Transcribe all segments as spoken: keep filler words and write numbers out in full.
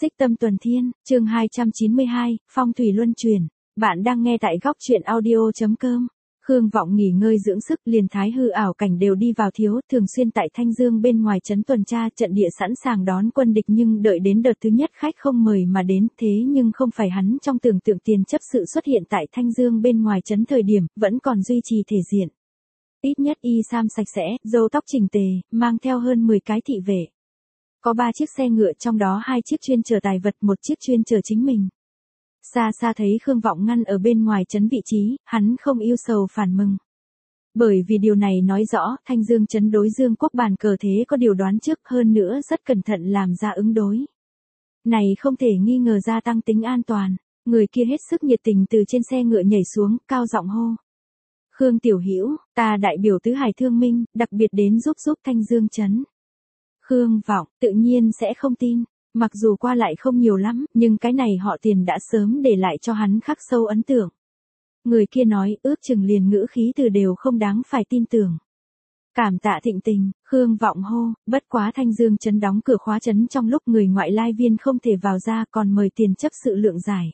Xích Tâm Tuần Thiên, chương hai trăm chín mươi hai, Phong thủy luân chuyển. Bạn đang nghe tại góc truyện audio chấm com. Khương Vọng nghỉ ngơi dưỡng sức, liền thái hư ảo cảnh đều đi vào thiếu, thường xuyên tại Thanh Dương bên ngoài trấn tuần tra trận địa sẵn sàng đón quân địch, nhưng đợi đến đợt thứ nhất khách không mời mà đến, thế nhưng không phải hắn trong tưởng tượng tiền chấp sự xuất hiện tại Thanh Dương bên ngoài trấn thời điểm, vẫn còn duy trì thể diện. Ít nhất y sam sạch sẽ, râu tóc chỉnh tề, mang theo hơn mười cái thị vệ. Có ba chiếc xe ngựa, trong đó hai chiếc chuyên chở tài vật, một chiếc chuyên chở chính mình. Xa xa thấy Khương Vọng ngăn ở bên ngoài trấn vị trí, hắn không ưu sầu phản mừng. Bởi vì điều này nói rõ, Thanh Dương trấn đối Dương Quốc bàn cờ thế có điều đoán trước, hơn nữa rất cẩn thận làm ra ứng đối. Này không thể nghi ngờ gia tăng tính an toàn. Người kia hết sức nhiệt tình từ trên xe ngựa nhảy xuống, cao giọng hô: Khương tiểu hữu, ta đại biểu tứ hải thương minh, đặc biệt đến giúp giúp Thanh Dương trấn. Khương Vọng tự nhiên sẽ không tin, mặc dù qua lại không nhiều lắm, nhưng cái này họ Tiền đã sớm để lại cho hắn khắc sâu ấn tượng. Người kia nói, ước chừng liền ngữ khí từ đều không đáng phải tin tưởng. Cảm tạ thịnh tình, Khương Vọng hô, bất quá Thanh Dương trấn đóng cửa khóa trấn trong lúc người ngoại lai viên không thể vào ra, còn mời tiền chấp sự lượng giải.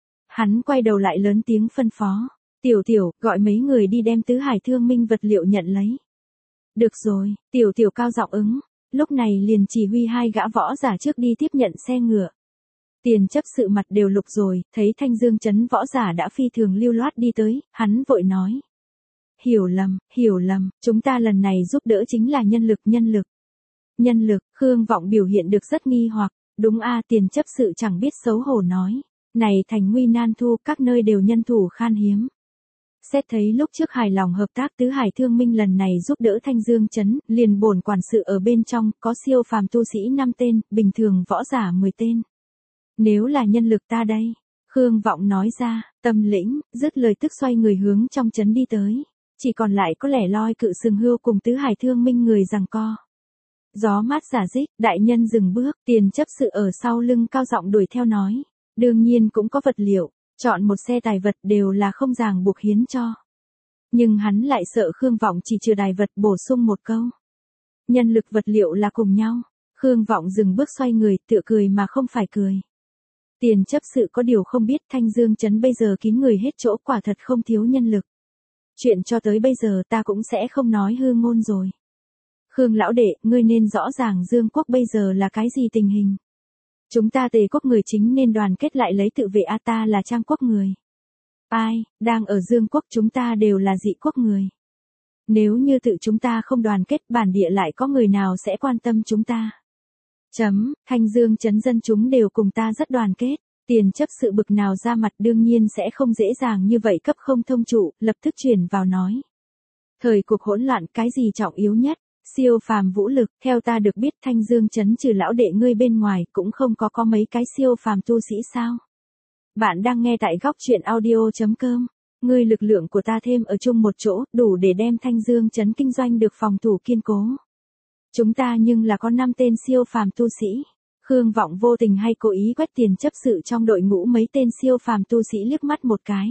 Hắn quay đầu lại lớn tiếng phân phó, Tiểu Tiểu, gọi mấy người đi đem tứ hải thương minh vật liệu nhận lấy. Được rồi, Tiểu Tiểu cao giọng ứng. Lúc này liền chỉ huy hai gã võ giả trước đi tiếp nhận xe ngựa. Tiền chấp sự mặt đều lục rồi, thấy Thanh Dương trấn võ giả đã phi thường lưu loát đi tới, hắn vội nói. Hiểu lầm, hiểu lầm, chúng ta lần này giúp đỡ chính là nhân lực, nhân lực. Nhân lực, Khương Vọng biểu hiện được rất nghi hoặc, đúng a, tiền chấp sự chẳng biết xấu hổ nói. Này thành nguy nan thu, các nơi đều nhân thủ khan hiếm. Xét thấy lúc trước hài lòng hợp tác tứ hải thương minh lần này giúp đỡ Thanh Dương trấn, liền bổn quản sự ở bên trong, có siêu phàm tu sĩ năm tên, bình thường võ giả mười tên. Nếu là nhân lực ta đây, Khương Vọng nói ra, tâm lĩnh, dứt lời tức xoay người hướng trong trấn đi tới. Chỉ còn lại có lẻ loi cự sừng hươu cùng tứ hải thương minh người giằng co. Gió mát giả dích, đại nhân dừng bước, tiền chấp sự ở sau lưng cao giọng đuổi theo nói. Đương nhiên cũng có vật liệu. Chọn một xe tài vật đều là không ràng buộc hiến cho. Nhưng hắn lại sợ Khương Vọng chỉ trừ tài vật bổ sung một câu. Nhân lực vật liệu là cùng nhau. Khương Vọng dừng bước xoay người, tựa cười mà không phải cười. Tiền chấp sự có điều không biết Thanh Dương trấn bây giờ kín người hết chỗ, quả thật không thiếu nhân lực. Chuyện cho tới bây giờ ta cũng sẽ không nói hư ngôn rồi. Khương lão đệ, ngươi nên rõ ràng Dương Quốc bây giờ là cái gì tình hình. Chúng ta Tề quốc người chính nên đoàn kết lại lấy tự vệ, a ta là Trang quốc người. Ai, đang ở Dương quốc chúng ta đều là Dị quốc người. Nếu như tự chúng ta không đoàn kết, bản địa lại có người nào sẽ quan tâm chúng ta. Chấm, Thanh Dương trấn dân chúng đều cùng ta rất đoàn kết. Tiền chấp sự bực nào ra mặt, đương nhiên sẽ không dễ dàng như vậy cấp không thông trụ, lập tức chuyển vào nói. Thời cuộc hỗn loạn, cái gì trọng yếu nhất? Siêu phàm vũ lực, theo ta được biết Thanh Dương trấn trừ lão đệ ngươi bên ngoài cũng không có có mấy cái siêu phàm tu sĩ sao. Bạn đang nghe tại góc truyện audio chấm com. Ngươi lực lượng của ta thêm ở chung một chỗ, đủ để đem Thanh Dương trấn kinh doanh được phòng thủ kiên cố. Chúng ta nhưng là có năm tên siêu phàm tu sĩ. Khương Vọng vô tình hay cố ý quét tiền chấp sự trong đội ngũ mấy tên siêu phàm tu sĩ liếc mắt một cái.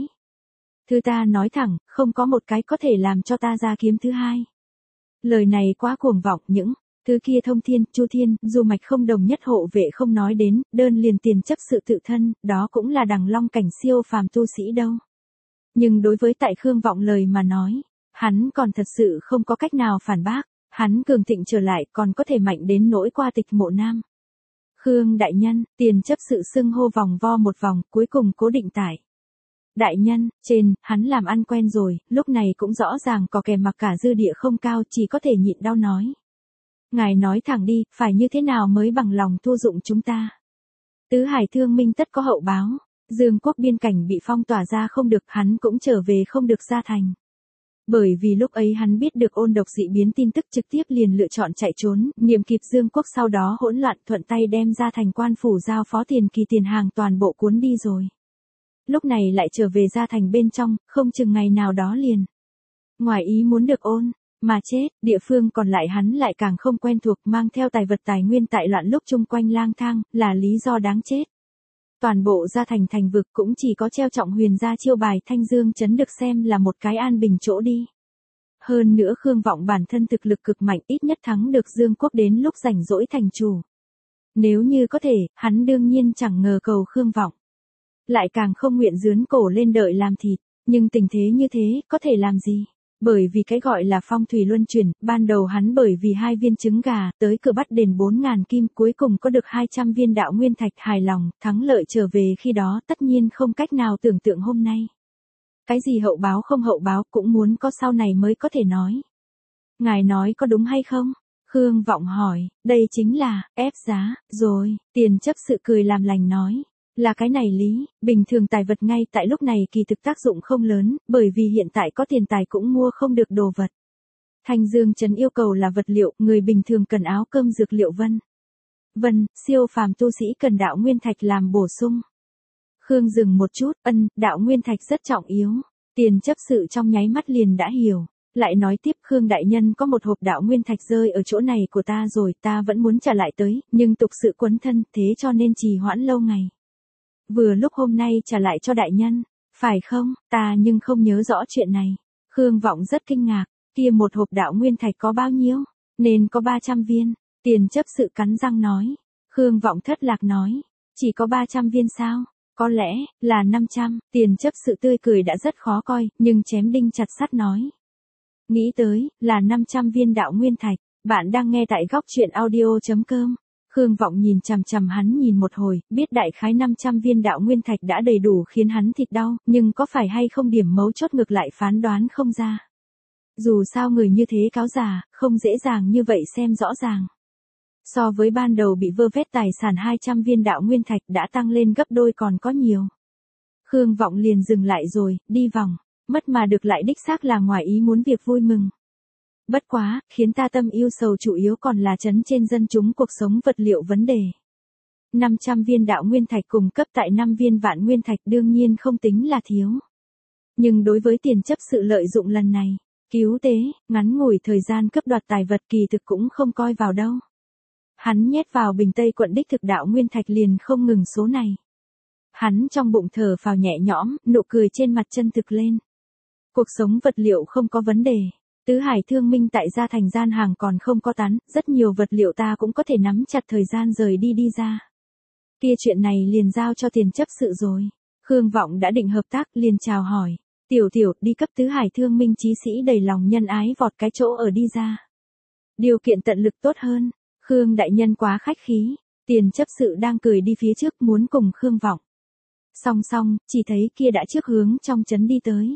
Thư ta nói thẳng, không có một cái có thể làm cho ta ra kiếm thứ hai. Lời này quá cuồng vọng, những thứ kia thông thiên, chu thiên, dù mạch không đồng nhất hộ vệ không nói đến, đơn liền tiền chấp sự tự thân, đó cũng là đằng long cảnh siêu phàm tu sĩ đâu. Nhưng đối với tại Khương Vọng lời mà nói, hắn còn thật sự không có cách nào phản bác, hắn cường thịnh trở lại còn có thể mạnh đến nỗi qua tịch mộ nam. Khương đại nhân, tiền chấp sự xưng hô vòng vo một vòng, cuối cùng cố định tại. Đại nhân, trên, hắn làm ăn quen rồi, lúc này cũng rõ ràng có kèm mặc cả dư địa không cao, chỉ có thể nhịn đau nói. Ngài nói thẳng đi, phải như thế nào mới bằng lòng thu dụng chúng ta? Tứ hải thương minh tất có hậu báo, Dương quốc biên cảnh bị phong tỏa ra không được, hắn cũng trở về không được ra thành. Bởi vì lúc ấy hắn biết được ôn độc dị biến tin tức, trực tiếp liền lựa chọn chạy trốn, niệm kịp Dương quốc sau đó hỗn loạn, thuận tay đem ra thành quan phủ giao phó tiền kỳ tiền hàng toàn bộ cuốn đi rồi. Lúc này lại trở về ra thành bên trong, không chừng ngày nào đó liền. Ngoài ý muốn được ôn, mà chết, địa phương còn lại hắn lại càng không quen thuộc, mang theo tài vật tài nguyên tại loạn lúc chung quanh lang thang, là lý do đáng chết. Toàn bộ ra thành thành vực cũng chỉ có treo trọng huyền gia chiêu bài Thanh Dương trấn được xem là một cái an bình chỗ đi. Hơn nữa Khương Vọng bản thân thực lực cực mạnh, ít nhất thắng được Dương quốc đến lúc rảnh rỗi thành chủ. Nếu như có thể, hắn đương nhiên chẳng ngờ cầu Khương Vọng. Lại càng không nguyện dướn cổ lên đợi làm thịt, nhưng tình thế như thế, có thể làm gì? Bởi vì cái gọi là phong thủy luân chuyển, ban đầu hắn bởi vì hai viên trứng gà, tới cửa bắt đền bốn ngàn kim, cuối cùng có được hai trăm viên đạo nguyên thạch, hài lòng, thắng lợi trở về khi đó, tất nhiên không cách nào tưởng tượng hôm nay. Cái gì hậu báo không hậu báo cũng muốn có sau này mới có thể nói. Ngài nói có đúng hay không? Khương Vọng hỏi, đây chính là, ép giá, rồi, Tiền chấp sự cười làm lành nói. Là cái này lý, bình thường tài vật ngay tại lúc này kỳ thực tác dụng không lớn, bởi vì hiện tại có tiền tài cũng mua không được đồ vật. Thanh Dương Trấn yêu cầu là vật liệu, người bình thường cần áo cơm dược liệu vân. Vân, siêu phàm tu sĩ cần đạo nguyên thạch làm bổ sung. Khương dừng một chút, ân, đạo nguyên thạch rất trọng yếu. Tiền chấp sự trong nháy mắt liền đã hiểu. Lại nói tiếp Khương đại nhân có một hộp đạo nguyên thạch rơi ở chỗ này của ta rồi, ta vẫn muốn trả lại tới, nhưng tục sự quấn thân, thế cho nên trì hoãn lâu ngày. Vừa lúc hôm nay trả lại cho đại nhân, phải không, ta nhưng không nhớ rõ chuyện này. Khương Vọng rất kinh ngạc, kia một hộp đạo nguyên thạch có bao nhiêu, nên có ba trăm viên, Tiền chấp sự cắn răng nói. Khương Vọng thất lạc nói, chỉ có ba trăm viên sao, có lẽ, là năm trăm, Tiền chấp sự tươi cười đã rất khó coi, nhưng chém đinh chặt sắt nói. Nghĩ tới, là năm trăm viên đạo nguyên thạch, bạn đang nghe tại góc truyện audio.com. Khương Vọng nhìn chằm chằm hắn nhìn một hồi, biết đại khái năm trăm viên đạo nguyên thạch đã đầy đủ khiến hắn thịt đau, nhưng có phải hay không điểm mấu chốt ngược lại phán đoán không ra. Dù sao người như thế cáo già, không dễ dàng như vậy xem rõ ràng. So với ban đầu bị vơ vét tài sản hai trăm viên đạo nguyên thạch đã tăng lên gấp đôi còn có nhiều. Khương Vọng liền dừng lại rồi, đi vòng, mất mà được lại đích xác là ngoài ý muốn việc vui mừng. Bất quá, khiến ta tâm yêu sầu chủ yếu còn là chấn trên dân chúng cuộc sống vật liệu vấn đề. năm trăm viên đạo nguyên thạch cùng cấp tại năm viên vạn nguyên thạch đương nhiên không tính là thiếu. Nhưng đối với Tiền chấp sự lợi dụng lần này, cứu tế, ngắn ngủi thời gian cướp đoạt tài vật kỳ thực cũng không coi vào đâu. Hắn nhét vào bình Tây quận đích thực đạo nguyên thạch liền không ngừng số này. Hắn trong bụng thở phào nhẹ nhõm, nụ cười trên mặt chân thực lên. Cuộc sống vật liệu không có vấn đề. Tứ Hải Thương Minh tại gia thành gian hàng còn không có tán, rất nhiều vật liệu ta cũng có thể nắm chặt thời gian rời đi đi ra. Kia chuyện này liền giao cho Tiền chấp sự rồi. Khương Vọng đã định hợp tác liền chào hỏi. Tiểu tiểu đi cấp Tứ Hải Thương Minh chí sĩ đầy lòng nhân ái vọt cái chỗ ở đi ra. Điều kiện tận lực tốt hơn. Khương đại nhân quá khách khí. Tiền chấp sự đang cười đi phía trước muốn cùng Khương Vọng. Song song, chỉ thấy kia đã trước hướng trong trấn đi tới.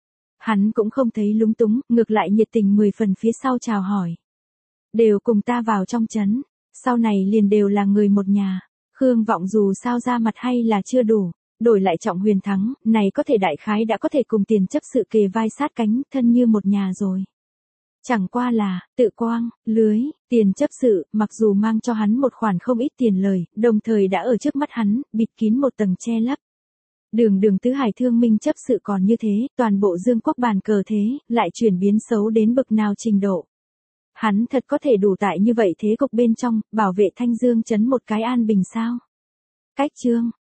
Hắn cũng không thấy lúng túng, ngược lại nhiệt tình mười phần phía sau chào hỏi. Đều cùng ta vào trong trấn, sau này liền đều là người một nhà. Khương Vọng dù sao ra mặt hay là chưa đủ, đổi lại Trọng Huyền thắng, này có thể đại khái đã có thể cùng Tiền chấp sự kề vai sát cánh, thân như một nhà rồi. Chẳng qua là, tự quang, lưới, Tiền chấp sự, mặc dù mang cho hắn một khoản không ít tiền lời, đồng thời đã ở trước mắt hắn, bịt kín một tầng che lấp. Đường đường Tứ Hải Thương Minh chấp sự còn như thế, toàn bộ Dương quốc bàn cờ thế, lại chuyển biến xấu đến bực nào trình độ. Hắn thật có thể đủ tại như vậy thế cục bên trong, bảo vệ Thanh Dương trấn một cái an bình sao? Cách chương,